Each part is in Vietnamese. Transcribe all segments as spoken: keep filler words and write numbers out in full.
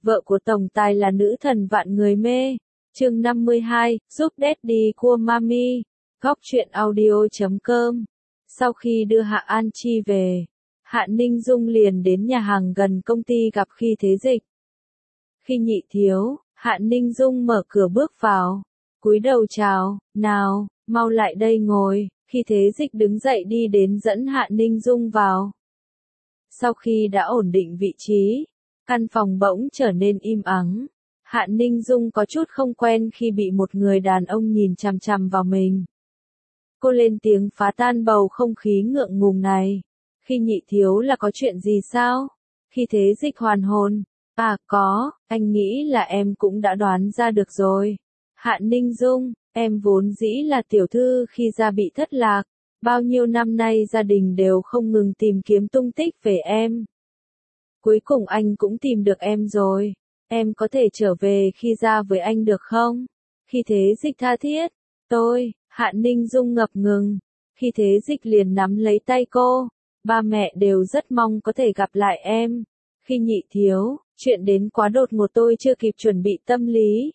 Vợ của tổng tài là nữ thần vạn người mê. Chương năm mươi hai, giúp Daddy cua Mami. Góc truyện audio chấm com. Sau khi đưa Hạ An Chi về, Hạ Ninh Dung liền đến nhà hàng gần công ty gặp Khi Thế Dịch. Khi Nhị thiếu, Hạ Ninh Dung mở cửa bước vào, cúi đầu chào, nào, mau lại đây ngồi. Khi Thế Dịch đứng dậy đi đến dẫn Hạ Ninh Dung vào. Sau khi đã ổn định vị trí, căn phòng bỗng trở nên im ắng. Hạ Ninh Dung có chút không quen khi bị một người đàn ông nhìn chằm chằm vào mình. Cô lên tiếng phá tan bầu không khí ngượng ngùng này. Khi Nhị thiếu là có chuyện gì sao? Khi Thế Dịch hoàn hồn. À có, anh nghĩ là em cũng đã đoán ra được rồi. Hạ Ninh Dung, em vốn dĩ là tiểu thư khi gia bị thất lạc. Bao nhiêu năm nay gia đình đều không ngừng tìm kiếm tung tích về em. Cuối cùng anh cũng tìm được em rồi. Em có thể trở về khi ra với anh được không? Khi Thế Dịch tha thiết. Tôi, Hạ Ninh Dung ngập ngừng. Khi Thế Dịch liền nắm lấy tay cô. Ba mẹ đều rất mong có thể gặp lại em. Khi Nhị thiếu, chuyện đến quá đột ngột tôi chưa kịp chuẩn bị tâm lý.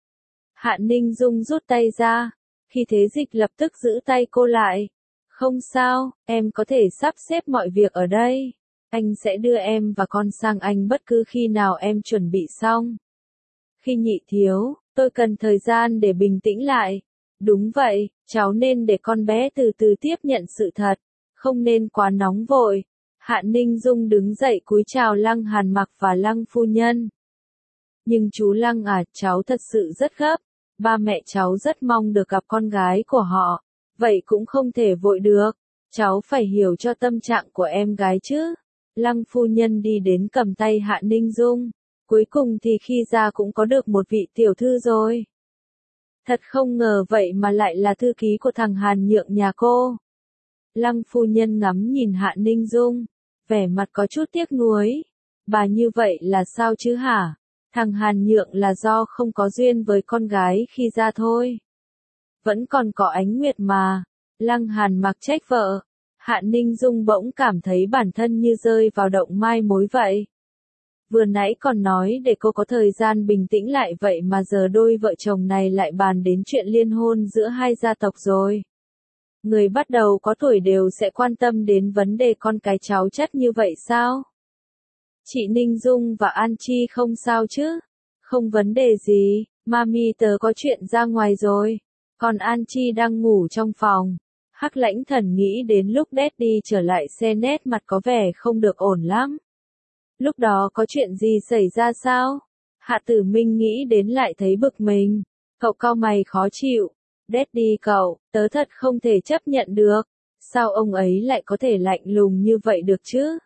Hạ Ninh Dung rút tay ra. Khi Thế Dịch lập tức giữ tay cô lại. Không sao, em có thể sắp xếp mọi việc ở đây. Anh sẽ đưa em và con sang Anh bất cứ khi nào em chuẩn bị xong. Khi Nhị thiếu, tôi cần thời gian để bình tĩnh lại. Đúng vậy, cháu nên để con bé từ từ tiếp nhận sự thật, không nên quá nóng vội. Hạ Ninh Dung đứng dậy cúi chào Lăng Hàn Mặc và Lăng phu nhân. Nhưng chú Lăng à, cháu thật sự rất gấp. Ba mẹ cháu rất mong được gặp con gái của họ. Vậy cũng không thể vội được. Cháu phải hiểu cho tâm trạng của em gái chứ. Lăng phu nhân đi đến cầm tay Hạ Ninh Dung. Cuối cùng thì khi ra cũng có được một vị tiểu thư rồi. Thật không ngờ vậy mà lại là thư ký của thằng Hàn Nhượng nhà cô. Lăng phu nhân ngắm nhìn Hạ Ninh Dung, vẻ mặt có chút tiếc nuối. Bà như vậy là sao chứ hả? Thằng Hàn Nhượng là do không có duyên với con gái khi ra thôi. Vẫn còn có Ánh Nguyệt mà. Lăng Hàn Mặc trách vợ. Hạ Ninh Dung bỗng cảm thấy bản thân như rơi vào động mai mối vậy. Vừa nãy còn nói để cô có thời gian bình tĩnh lại vậy mà giờ đôi vợ chồng này lại bàn đến chuyện liên hôn giữa hai gia tộc rồi. Người bắt đầu có tuổi đều sẽ quan tâm đến vấn đề con cái cháu chất như vậy sao? Chị Ninh Dung và An Chi không sao chứ? Không vấn đề gì, Mami tớ có chuyện ra ngoài rồi. Còn An Chi đang ngủ trong phòng. Hắc Lãnh Thần nghĩ đến lúc Daddy trở lại xe nét mặt có vẻ không được ổn lắm. Lúc đó có chuyện gì xảy ra sao? Hạ Tử Minh nghĩ đến lại thấy bực mình. Cậu cau mày khó chịu. Daddy cậu, tớ thật không thể chấp nhận được. Sao ông ấy lại có thể lạnh lùng như vậy được chứ?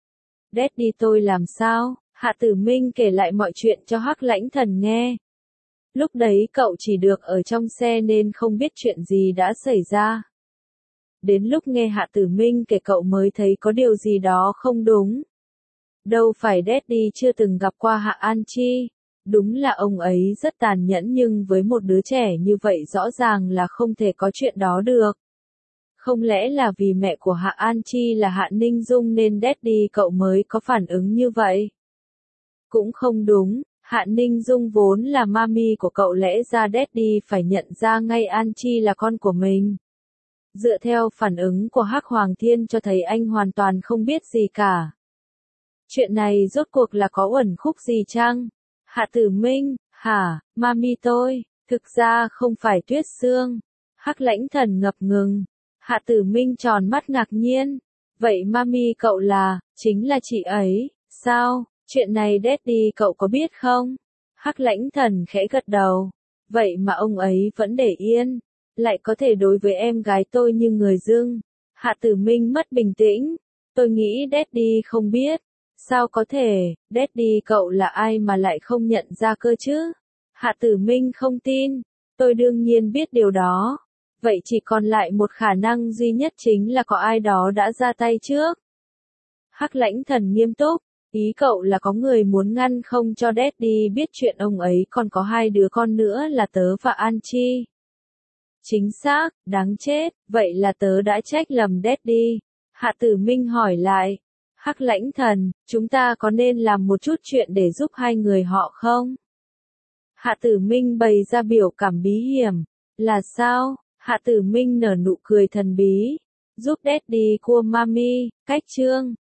Daddy tôi làm sao? Hạ Tử Minh kể lại mọi chuyện cho Hắc Lãnh Thần nghe. Lúc đấy cậu chỉ được ở trong xe nên không biết chuyện gì đã xảy ra. Đến lúc nghe Hạ Tử Minh kể cậu mới thấy có điều gì đó không đúng. Đâu phải Daddy chưa từng gặp qua Hạ An Chi. Đúng là ông ấy rất tàn nhẫn nhưng với một đứa trẻ như vậy rõ ràng là không thể có chuyện đó được. Không lẽ là vì mẹ của Hạ An Chi là Hạ Ninh Dung nên Daddy cậu mới có phản ứng như vậy? Cũng không đúng, Hạ Ninh Dung vốn là mami của cậu lẽ ra Daddy phải nhận ra ngay An Chi là con của mình. Dựa theo phản ứng của Hắc Hoàng Thiên cho thấy anh hoàn toàn không biết gì cả. Chuyện này rốt cuộc là có uẩn khúc gì chăng? Hạ Tử Minh, hả, mami tôi, thực ra không phải Tuyết Sương. Hắc Lãnh Thần ngập ngừng. Hạ Tử Minh tròn mắt ngạc nhiên. Vậy mami cậu là, chính là chị ấy, sao, chuyện này Daddy cậu có biết không? Hắc Lãnh Thần khẽ gật đầu. Vậy mà ông ấy vẫn để yên. Lại có thể đối với em gái tôi như người dưng. Hạ Tử Minh mất bình tĩnh. Tôi nghĩ Daddy không biết. Sao có thể, Daddy cậu là ai mà lại không nhận ra cơ chứ? Hạ Tử Minh không tin. Tôi đương nhiên biết điều đó. Vậy chỉ còn lại một khả năng duy nhất chính là có ai đó đã ra tay trước. Hắc Lãnh Thần nghiêm túc. Ý cậu là có người muốn ngăn không cho Daddy biết chuyện ông ấy còn có hai đứa con nữa là tớ và An Chi. Chính xác, đáng chết, vậy là tớ đã trách lầm Daddy. Hạ Tử Minh hỏi lại. Hắc Lãnh Thần, chúng ta có nên làm một chút chuyện để giúp hai người họ không? Hạ Tử Minh bày ra biểu cảm bí hiểm. Là sao? Hạ Tử Minh nở nụ cười thần bí. Giúp Daddy của Mami, cách chương.